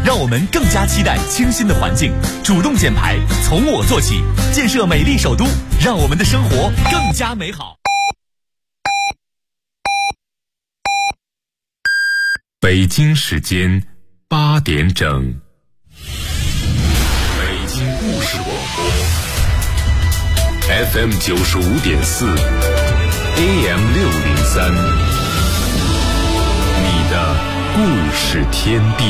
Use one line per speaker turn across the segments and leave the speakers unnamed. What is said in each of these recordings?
让我们更加期待清新的环境，主动减排，从我做起，建设美丽首都，让我们的生活更加美好。
北京时间8点整，北京故事广播 FM 95.4 AM 603，你的故事天地。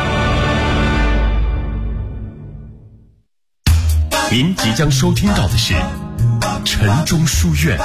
您即将收听到的是晨钟书院。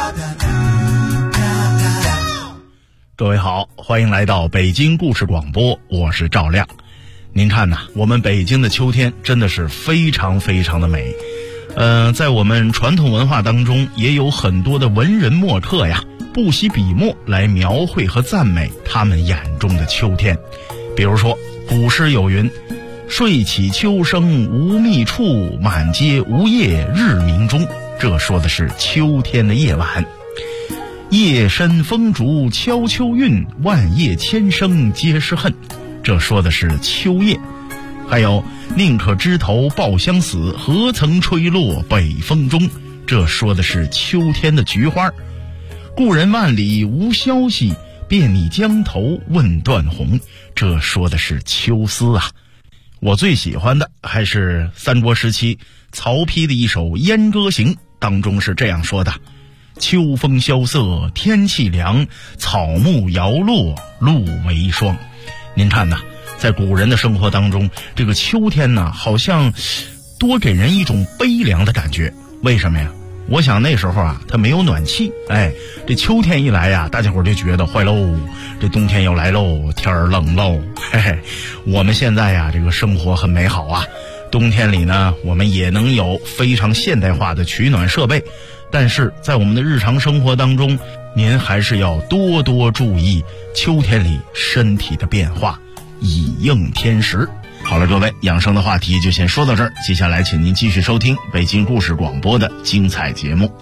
各位好，欢迎来到北京故事广播，我是赵亮。您看呐，我们北京的秋天真的是非常非常的美。在我们传统文化当中，也有很多的文人墨客呀，不惜笔墨来描绘和赞美他们眼中的秋天。比如说，古诗有云：睡起秋声无觅处，满街无叶日明中。这说的是秋天的夜晚。夜深风竹敲秋韵，万叶千声皆是恨。这说的是秋夜。还有宁可枝头抱香死，何曾吹落北风中。这说的是秋天的菊花。故人万里无消息，便拟江头问断鸿。这说的是秋思啊。我最喜欢的还是三国时期曹丕的一首《燕歌行》，当中是这样说的：秋风萧瑟天气凉，草木摇落露为霜。您看呐，在古人的生活当中，这个秋天呢，好像多给人一种悲凉的感觉。为什么呀？我想那时候啊，它没有暖气，这秋天一来呀，大家伙就觉得坏喽，这冬天要来喽，天儿冷喽。我们现在呀，这个生活很美好啊，冬天里呢，我们也能有非常现代化的取暖设备。但是在我们的日常生活当中，您还是要多多注意秋天里身体的变化，以应天时。好了，各位，养生的话题就先说到这儿，接下来请您继续收听北京故事广播的精彩节目。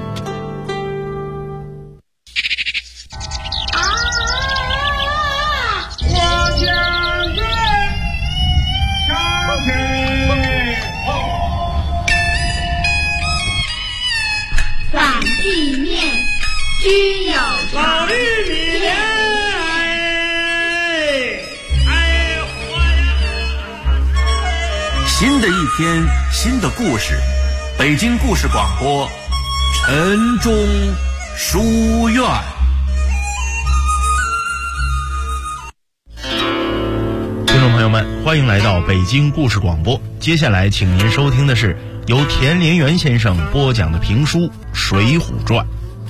须有
老玉米莲，
新的一天，新的故事，北京故事广播，晨钟书院。
听众朋友们，欢迎来到北京故事广播。接下来请您收听的是由田连元先生播讲的评书《水浒传》。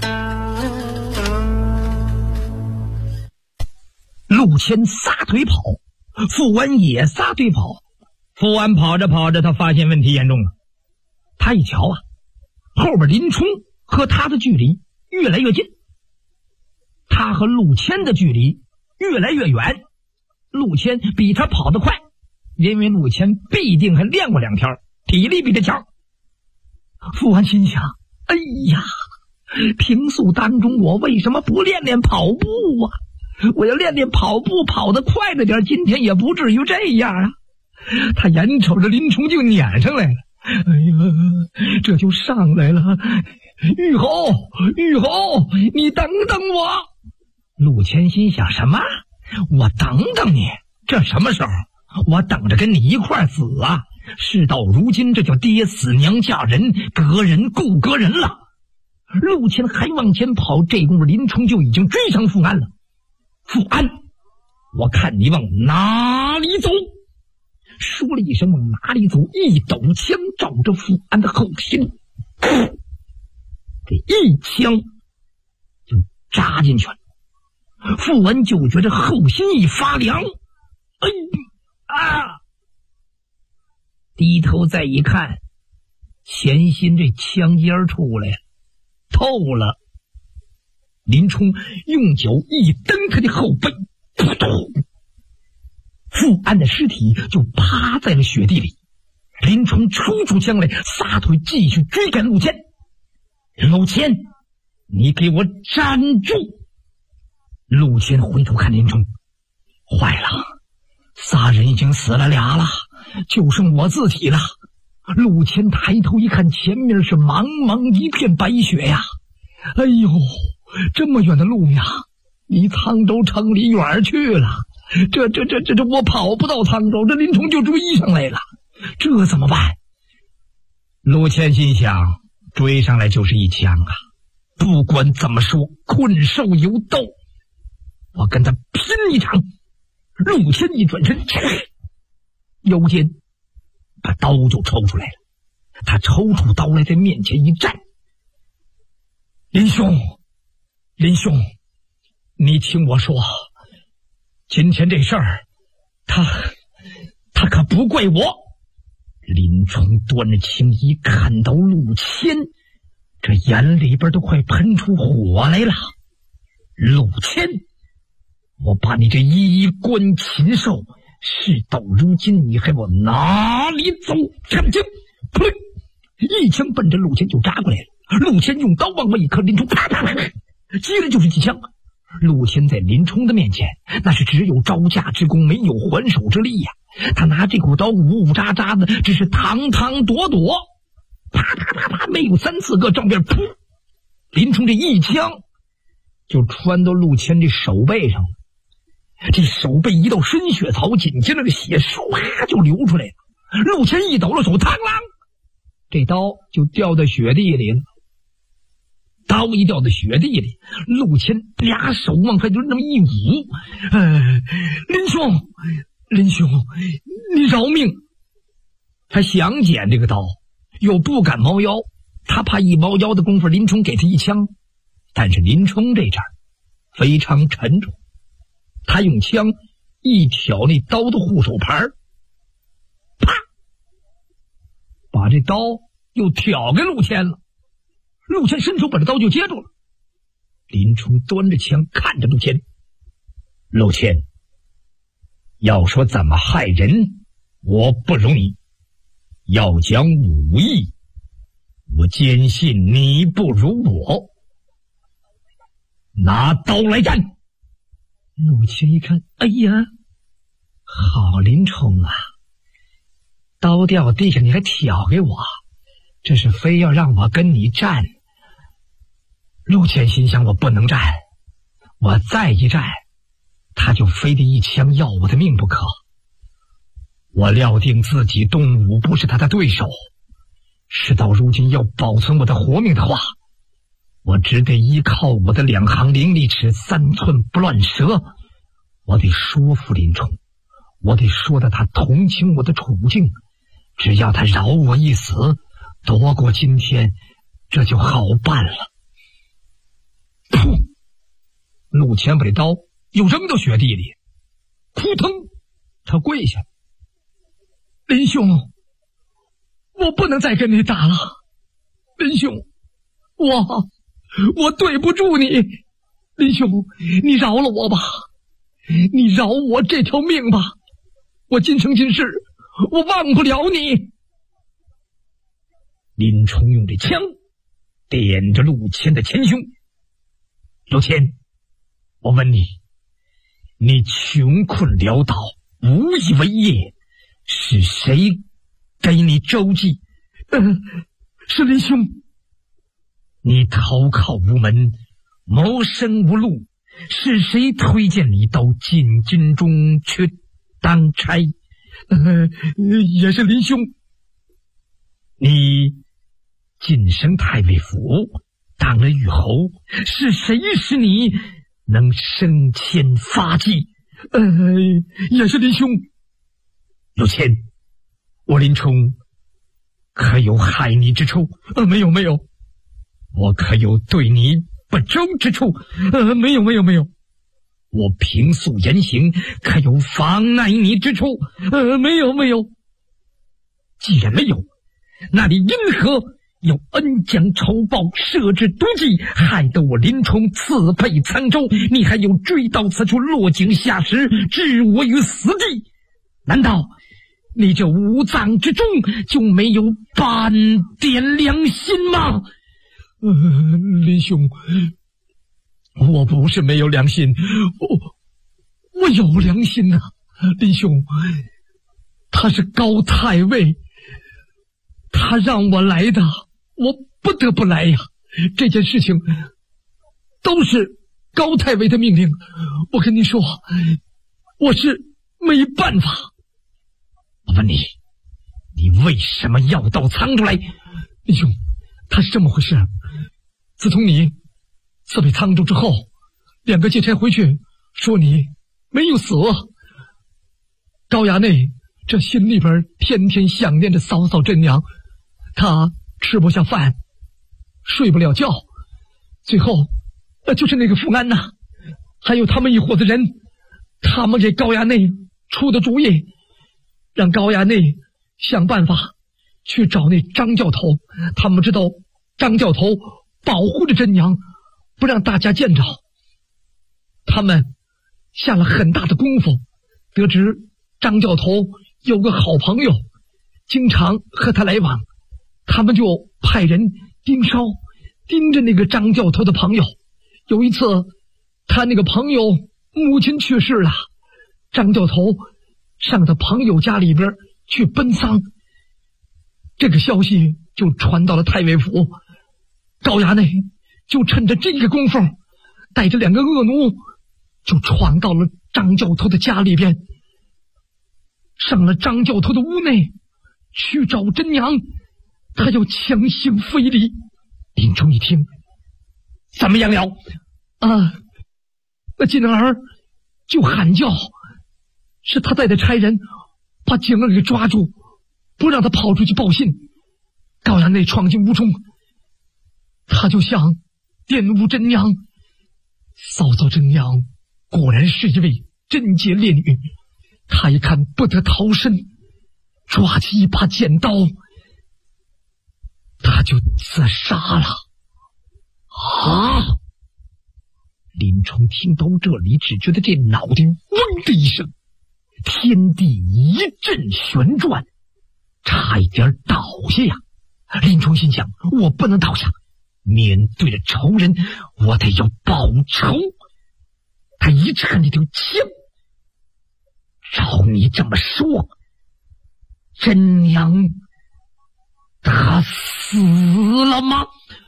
陆谦撒腿跑，傅安也撒腿跑。傅安跑着跑着，他发现问题严重了。他一瞧啊，后边林冲和他的距离越来越近，他和陆谦的距离越来越远。陆谦比他跑得快，因为陆谦必定还练过2天，体力比他强。傅安心想，哎呀，平素当中我为什么不练练跑步啊？我要练练跑步，跑得快了点，今天也不至于这样啊。他眼瞅着林冲就撵上来了，哎呀，这就上来了。玉侯，玉侯，你等等我。陆谦心想，什么？我等等你？这什么时候？我等着跟你一块死啊！事到如今，这叫爹死娘嫁人，隔人顾隔人了。陆谦还往前跑，这功夫林冲就已经追上傅安了。傅安，我看你往哪里走？说了一声往哪里走，一抖枪照着傅安的后心，这一枪就扎进去了。傅安就觉着后心一发凉，哎啊！低头再一看，前心这枪尖出来了，透了。林冲用脚一蹬他的后背，扑通，傅安的尸体就趴在了雪地里。林冲抽出枪来，撒腿继续追赶陆谦。陆谦，你给我站住！陆谦回头看林冲，坏了， 仨人已经死了俩了，就剩我自己了。陆谦抬头一看，前面是茫茫一片白雪呀！哎呦，这么远的路呀，离沧州城里远去了。这我跑不到沧州，这林冲就追上来了，这怎么办？陆谦心想，追上来就是一枪啊！不管怎么说，困兽犹斗，我跟他拼一场。陆谦一转身，腰间把刀就抽出来了。他抽出刀来，在面前一站：“林兄，你听我说，今天这事儿，他可不怪我。”林冲端着枪一看到陆谦，这眼里边都快喷出火来了。陆谦，我把你这衣冠禽兽，事到如今你还往哪里走？看枪，噗，一枪奔着陆谦就扎过来了。陆谦用刀往外一磕，林冲啪啪啪，接着就是几枪。陆谦在林冲的面前，那是只有招架之功，没有还手之力呀。他拿这口刀呜呜喳喳的，只是堂堂躲躲，啪啪啪啪，没有3、4个照面，噗，林冲这一枪就穿到陆谦这手背上了。这手背一道深血槽，紧接着这血唰就流出来了。陆谦一抖了手，嘡啷，这刀就掉在雪地里了。刀一掉在雪地里，陆谦俩手往外就那么一捂，林兄，你饶命！他想捡这个刀，又不敢猫腰，他怕一猫腰的功夫，林冲给他一枪。但是林冲这阵儿非常沉重，他用枪一挑那刀的护手牌，啪，把这刀又挑给陆谦了。陆谦伸手把这刀就接住了。林冲端着枪看着陆谦，陆谦，要说怎么害人，我不容你；要讲武艺，我坚信你不如我。拿刀来战！陆谦一看，哎呀，好林冲啊，刀掉地下你还挑给我，这是非要让我跟你战。陆谦心想，我不能战，我再一战，他就非得一枪要我的命不可。我料定自己动武不是他的对手，事到如今要保存我的活命的话，我只得依靠我的2行伶俐齿，3寸不乱舌。我得说服林冲，我得说得他同情我的处境，只要他饶我一死，夺过今天，这就好办了。噗！陆谦把这刀又扔到雪地里，扑腾，他跪下。林兄，我不能再跟你打了。林兄，我对不住你。林兄，你饶了我吧，你饶我这条命吧，我今生今世我忘不了你。林冲用这枪点着陆谦的前胸。陆谦，我问你，你穷困潦倒，无以为业，是谁给你周济？是林兄。你投靠无门，谋生无路，是谁推荐你到禁军中去当差？也是林兄。你晋升太尉府，当了虞侯，是谁使你能升迁发迹？也是林兄。陆谦，我林冲可有害你之处？没有。我可有对你不周之处？没有。我平素言行可有妨碍你之处？没有。既然没有，那你因何有恩将仇报，设置毒计，害得我林冲刺配沧州？你还有追到此处，落井下石，置我于死地？难道你这五脏之中就没有半点良心吗？林兄，我不是没有良心，我有良心呐。 林兄，他是高太尉，他让我来的，我不得不来呀。这件事情都是高太尉的命令，我跟你说，我是没办法。我问你，你为什么要到沧州来？林兄，他是这么回事。自从你辞退沧州之后，2个劫差回去说你没有死，高衙内这心里边天天想念着嫂嫂真娘，他吃不下饭，睡不了觉。最后就是那个富安呐，还有他们一伙子人，他们给高衙内出的主意，让高衙内想办法去找那张教头。他们知道张教头保护着真娘，不让大家见着。他们下了很大的功夫，得知张教头有个好朋友，经常和他来往，他们就派人盯着那个张教头的朋友。有一次他那个朋友母亲去世了，张教头上他朋友家里边去奔丧，这个消息就传到了太尉府。高衙内就趁着这个功夫，带着2个恶奴就闯到了张教头的家里边，上了张教头的屋内去找真娘，他要强行非礼。林冲一听，怎么样了？那金儿就喊叫，是他带的差人把景儿给抓住，不让他跑出去报信。高衙内闯进屋中，他就想玷污真娘。嫂嫂真娘果然是一位贞洁烈女，他一看不得逃生，抓起一把剪刀，他就自杀了。林冲听到这里，只觉得这脑袋嗡的一声，天地一阵旋转，差一点倒下呀。林冲心想，我不能倒下，面对着仇人，我得要报仇。他一扯那条枪，照你这么说，真娘她死了吗？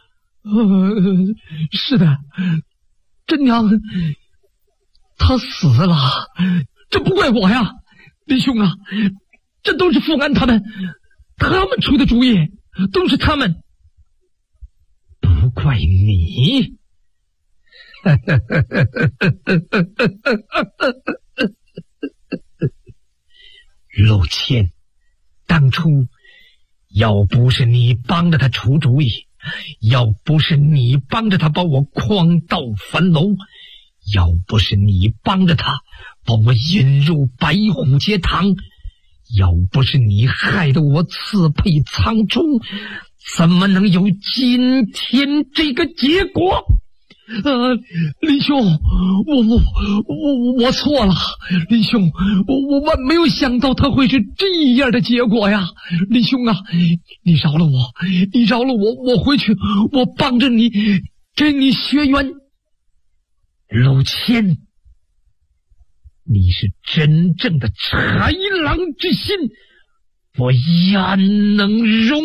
是的，真娘她死了，这不怪我呀，林兄啊，这都是富安他们出的主意，都是他们，不怪你。陆谦，当初要不是你帮着他出主意，要不是你帮着他把我诓到樊楼，要不是你帮着他把我引入白虎节堂，要不是你害得我刺配苍中，怎么能有今天这个结果？林兄，我错了，林兄，我万没有想到他会是这样的结果呀，林兄啊，你饶了我，我回去，我帮着你，给你学冤。陆谦，你是真正的豺狼之心，我焉能容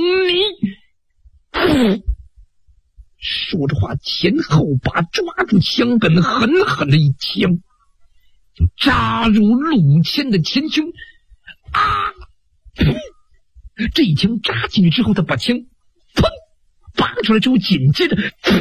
你？说着话，前后把抓住枪柄狠狠的一枪，就扎入陆谦的前胸。这一枪扎进去之后，他把枪拔出来之后，紧接着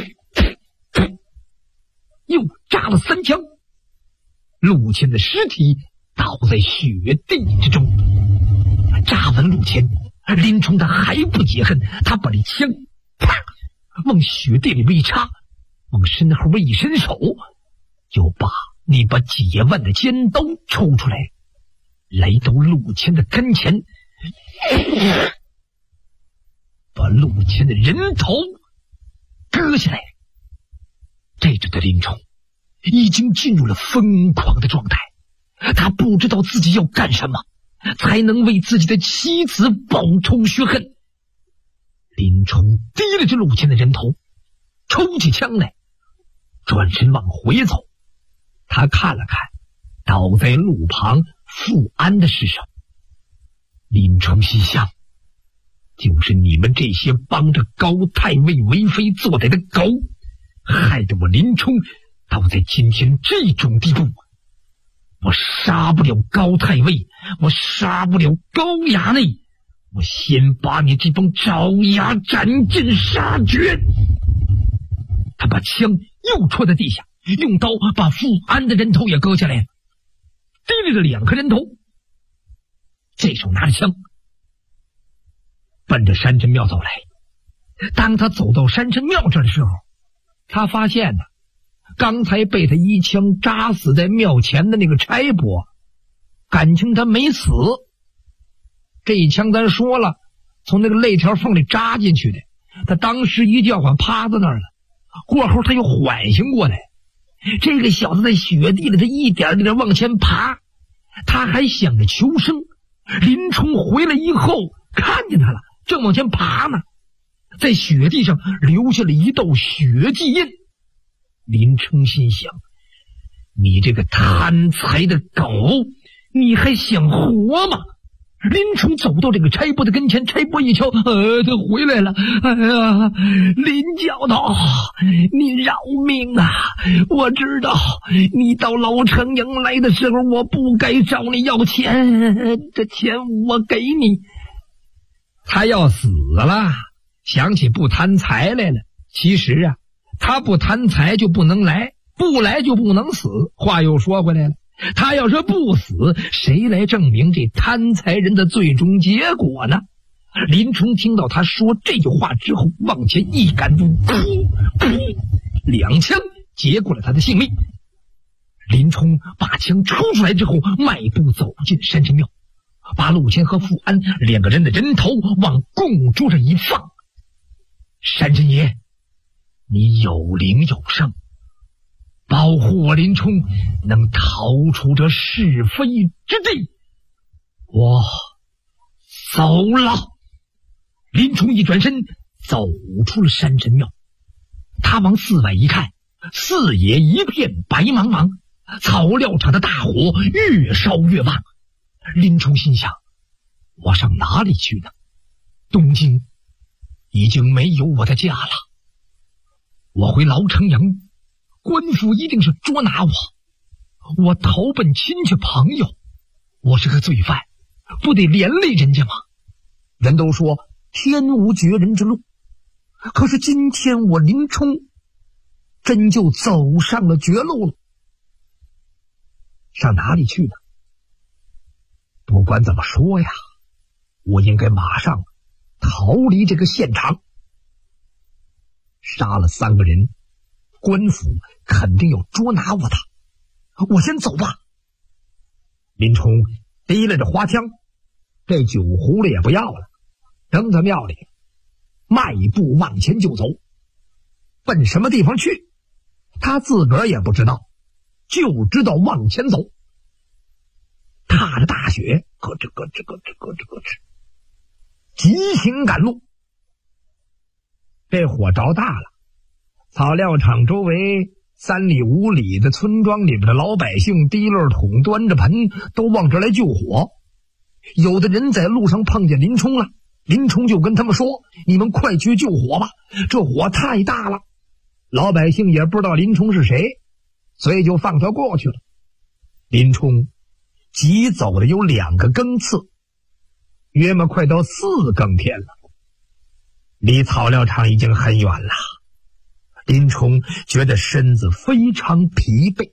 又扎了3枪。陆谦的尸体倒在雪地之中。扎完陆谦，林冲他还不解恨，他把这枪往雪地里面一插，往身后一伸手，就把那把解腕的尖刀抽出来，来到陆谦的跟前，把陆谦的人头割下来。这阵的林冲已经进入了疯狂的状态，他不知道自己要干什么才能为自己的妻子报仇雪恨。林冲提了着陆谦的人头，抽起枪来，转身往回走。他看了看倒在路旁富安的尸首。林冲心想，就是你们这些帮着高太尉为非作歹的狗，害得我林冲到在今天这种地步。我杀不了高太尉，我杀不了高衙内，我先把你这帮爪牙斩尽杀绝。他把枪又戳在地下，用刀把富安的人头也割下来了，提溜着2颗人头，这手拿着枪奔着山神庙走来。当他走到山神庙这的时候，他发现呢，刚才被他一枪扎死在庙前的那个差拨，感情他没死。这一枪咱说了，从那个肋条缝里扎进去的，他当时一叫唤趴在那儿了。过后他又缓醒过来，这个小子在雪地里他一点一点往前爬，他还想着求生。林冲回来以后看见他了，正往前爬呢，在雪地上留下了一道血迹印。林冲心想，你这个贪财的狗，你还想活吗？林冲走到这个差拨的跟前，差拨一瞧，他回来了。哎呀，林教头，你饶命啊！我知道你到老城营来的时候，我不该找你要钱，这钱我给你。他要死了，想起不贪财来了。其实啊，他不贪财就不能来，不来就不能死。话又说回来了，他要是不死，谁来证明这贪财人的最终结果呢？林冲听到他说这句话之后，往前一赶步，2枪结过了他的性命。林冲把枪抽出来之后，迈步走进山神庙，把陆谦和富安2个人的人头往供桌上一放。山神爷，你有灵有圣，保护我林冲能逃出这是非之地，我走了。林冲一转身走出了山神庙，他往寺外一看，四野一片白茫茫，草料场的大火越烧越旺。林冲心想，我上哪里去呢？东京已经没有我的家了，我回牢城营，官府一定是捉拿我，我逃奔亲戚朋友，我是个罪犯，不得连累人家吗？人都说天无绝人之路，可是今天我林冲真就走上了绝路了。上哪里去呢？不管怎么说呀，我应该马上逃离这个现场。杀了3个人，官府肯定要捉拿我的，我先走吧。林冲提了着花枪，这酒壶了也不要了，扔在庙里，迈步往前就走。奔什么地方去，他自个儿也不知道，就知道往前走。踏着大雪，咯吱咯吱咯吱咯吱咯吱，急行赶路。这火着大了，草料场周围3里5里的村庄里边的老百姓提溜桶端着盆都往这来救火。有的人在路上碰见林冲了，林冲就跟他们说，你们快去救火吧，这火太大了。老百姓也不知道林冲是谁，所以就放他过去了。林冲急走了有2个更次，约莫快到4更天了，离草料场已经很远了。林冲觉得身子非常疲惫，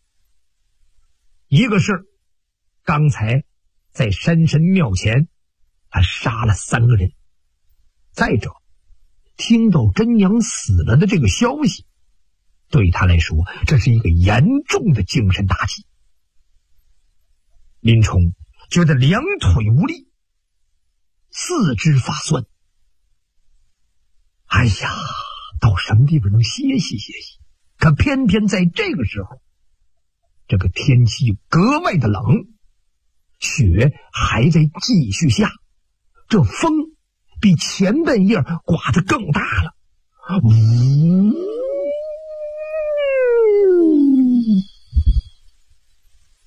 一个是刚才在山神庙前他杀了3个人，再者听到真娘死了的这个消息，对他来说这是一个严重的精神打击。林冲觉得2腿无力，4肢发酸。哎呀，到什么地方能歇息歇息？可偏偏在这个时候，这个天气格外的冷，雪还在继续下，这风比前半夜刮得更大了。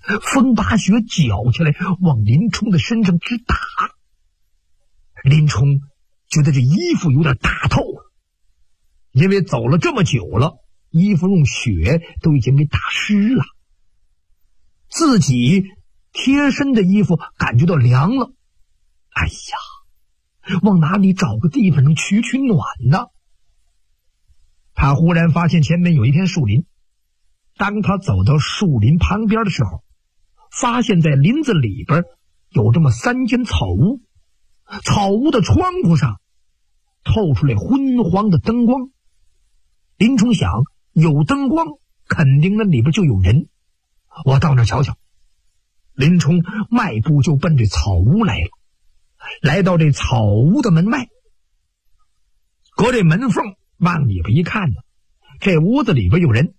风把雪搅起来，往林冲的身上直打。林冲觉得这衣服有点打透了，因为走了这么久了，衣服用雪都已经给打湿了，自己贴身的衣服感觉到凉了。哎呀，往哪里找个地方能取暖呢？他忽然发现前面有一片树林，当他走到树林旁边的时候，发现在林子里边有这么3间草屋，草屋的窗户上透出来昏黄的灯光。林冲想，有灯光肯定那里边就有人，我到那瞧瞧。林冲迈步就奔这草屋来了。来到这草屋的门外，隔这门缝往里边一看呢，这屋子里边有人，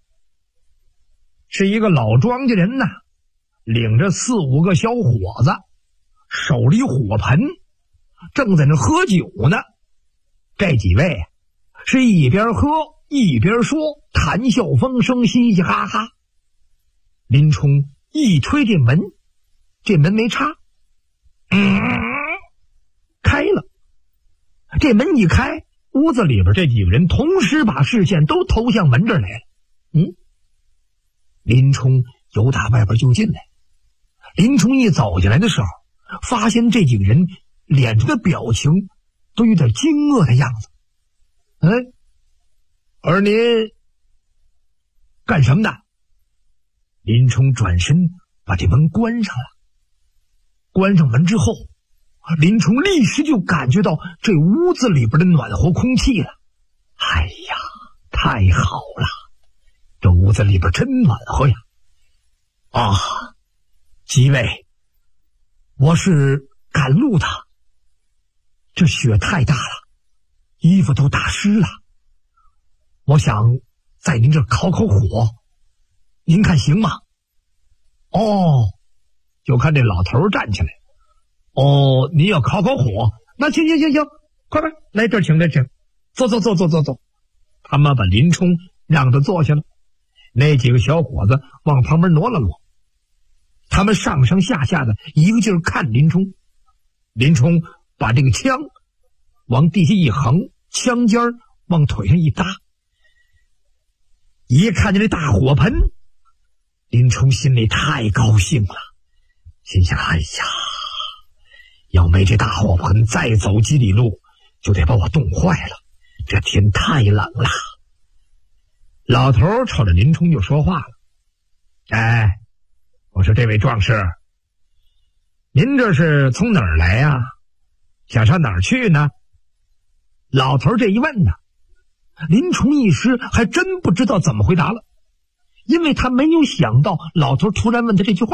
是一个老庄稼人呐，领着4、5个小伙子，手里火盆，正在那喝酒呢。这几位是一边喝一边说，谈笑风生，嘻嘻哈哈。林冲一推这门，这门没插，开了。这门一开，屋子里边这几个人同时把视线都投向门这儿来了。林冲由打外边就进来。林冲一走进来的时候，发现这几个人脸上的表情都有点惊愕的样子。而您干什么的？林冲转身把这门关上了。关上门之后，林冲立时就感觉到这屋子里边的暖和空气了。哎呀，太好了，这屋子里边真暖和呀！啊，几位，我是赶路的，这雪太大了，衣服都打湿了，我想在您这烤烤火，您看行吗？哦，就看这老头站起来。哦，您要烤烤火，那行，快，来这儿请，坐。他们把林冲让他坐下了，那几个小伙子往旁边挪了挪，他们上上下下的一个劲儿看林冲。林冲把这个枪往地下一横，枪尖儿往腿上一搭，一看见这大火盆，林冲心里太高兴了，心想：哎呀，要没这大火盆，再走几里路就得把我冻坏了，这天太冷了。老头瞅着林冲就说话了：哎，我说这位壮士，您这是从哪儿来呀？想上哪儿去呢？老头这一问呢，林冲一时还真不知道怎么回答了，因为他没有想到老头突然问他这句话。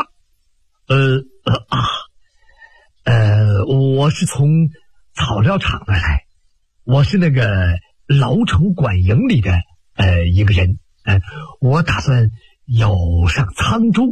我是从草料场那来，我是那个老城管营里的一个人，我打算要上沧州。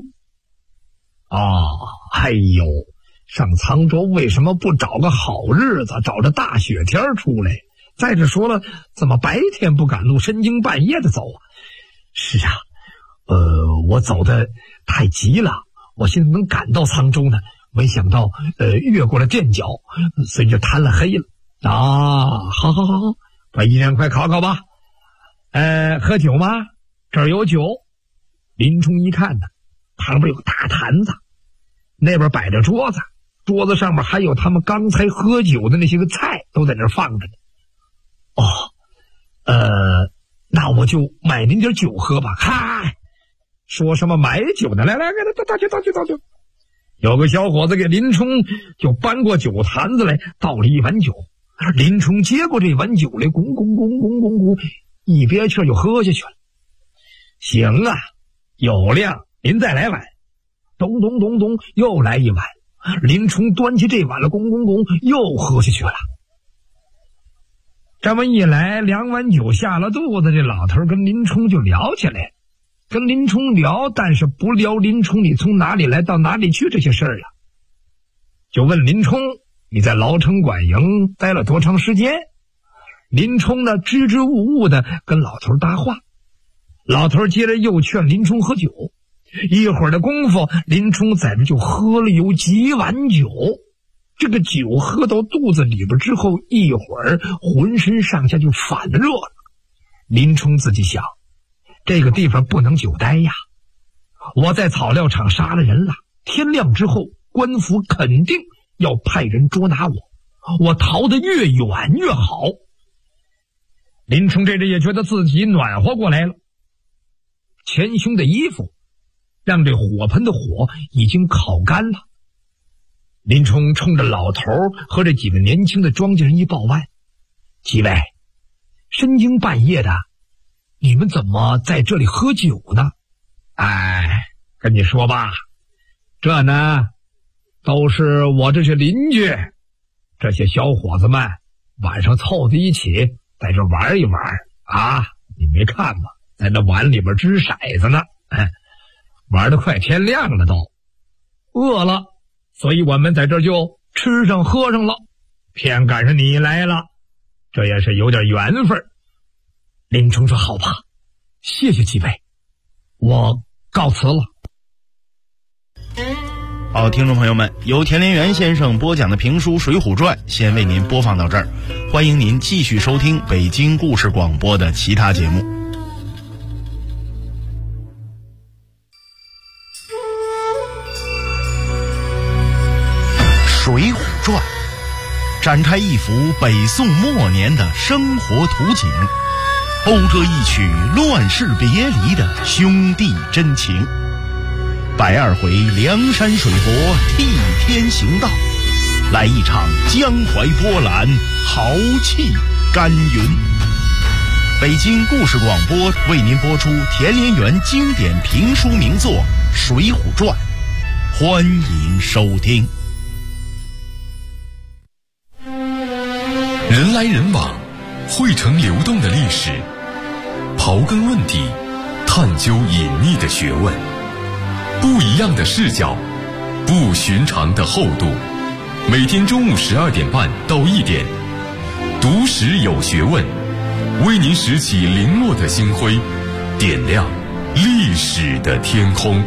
哎呦，上沧州为什么不找个好日子，找着大雪天出来？再者说了，怎么白天不赶路，深更半夜的走啊？是啊，我走的太急了，我现在能赶到沧州呢，没想到越过了垫脚，随着贪了黑了啊！好，把一人快烤烤吧。喝酒吗？这儿有酒。林冲一看呢，旁边有个大坛子，那边摆着桌子，桌子上面还有他们刚才喝酒的那些个菜都在那儿放着呢。那我就买您点酒喝吧。嗨，说什么买酒呢？来，倒酒。有个小伙子给林冲就搬过酒坛子来，倒了一碗酒。林冲接过这碗酒来，咕，一憋气就喝下去了。行啊，有量，您再来碗。咚，又来一碗。林冲端起这碗了，咕，又喝下去了。这么一来，2碗酒下了肚子，这老头跟林冲就聊起来，跟林冲聊，但是不聊林冲你从哪里来到哪里去这些事儿了，就问林冲你在老城管营待了多长时间。林冲呢支支吾吾的跟老头搭话，老头接着又劝林冲喝酒， 一会儿的功夫，林冲在这就喝了有几碗酒。这个酒喝到肚子里边之后，一会儿浑身上下就反热了。林冲自己想，这个地方不能久待呀，我在草料场杀了人了，天亮之后官府肯定要派人捉拿我逃得越远越好。林冲这也觉得自己暖和过来了，前胸的衣服让这火盆的火已经烤干了。林冲冲着老头和这几个年轻的庄稼人一抱腕：几位，深更半夜的，你们怎么在这里喝酒呢？跟你说吧，这呢都是我这些邻居，这些小伙子们晚上凑在一起在这玩一玩啊！你没看吗？在那碗里边掷骰子呢，玩得快天亮了都。饿了，所以我们在这就吃上喝上了，偏赶上你来了，这也是有点缘分。林冲说：好吧，谢谢几位，我告辞了。
好，听众朋友们，由田连元先生播讲的评书《水浒传》先为您播放到这儿，欢迎您继续收听北京故事广播的其他节目。《水浒传》展开一幅北宋末年的生活图景，讴歌一曲乱世别离的兄弟真情。120回梁山水泊替天行道，来一场江淮波澜，豪气干云。北京故事广播为您播出田连元经典评书名作《水浒传》，欢迎收听。
人来人往，汇成流动的历史，刨根问底，探究隐秘的学问，不一样的视角，不寻常的厚度。每天中午12点半到1点，读史有学问，为您拾起零落的星辉，点亮历史的天空。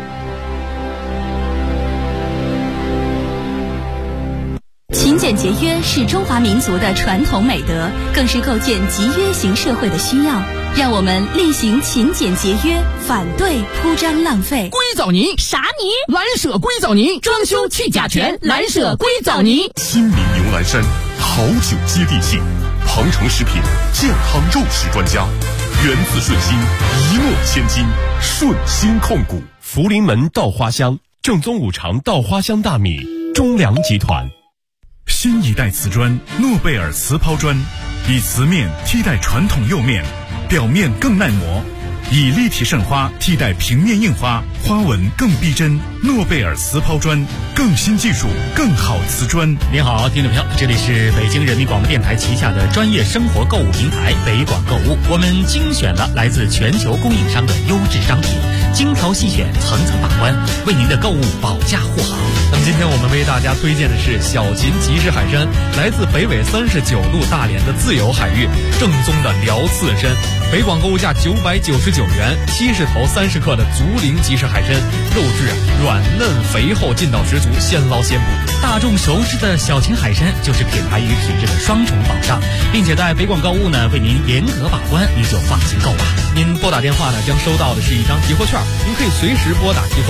勤俭节约是中华民族的传统美德，更是构建集约型社会的需要。让我们厉行勤俭节约，反对铺张浪费。
硅藻泥
啥泥？
蓝舍硅藻泥，装修去甲醛，蓝舍硅藻泥。
新民牛栏山，好酒接地气，庞城食品健康肉食专家，源自顺心，一诺千金，顺心控股。
福临门稻花香，正宗五常稻花香大米，中粮集团。
新一代瓷砖诺贝尔瓷抛砖，以瓷面替代传统釉面，表面更耐磨，以立体渗花替代平面印花，花纹更逼真。诺贝尔瓷抛砖，更新技术，更好瓷砖。
您好，听众朋友，这里是北京人民广播电台旗下的专业生活购物平台北广购物。我们精选了来自全球供应商的优质商品，精挑细选，层层把关，为您的购物保驾护航。
那么今天我们为大家推荐的是小秦集市海参，来自北纬39度大连的自由海域，正宗的辽刺参。北广购物价999元，70头30克的竹林集市海参，肉质软嫩肥厚，劲道十足，现捞现补。
大众熟知的小秦海参就是品牌与品质的双重保障，并且在北广购物呢为您严格把关，您就放心购吧。
您拨打电话呢将收到的是一张提货券，您可以随时拨打提货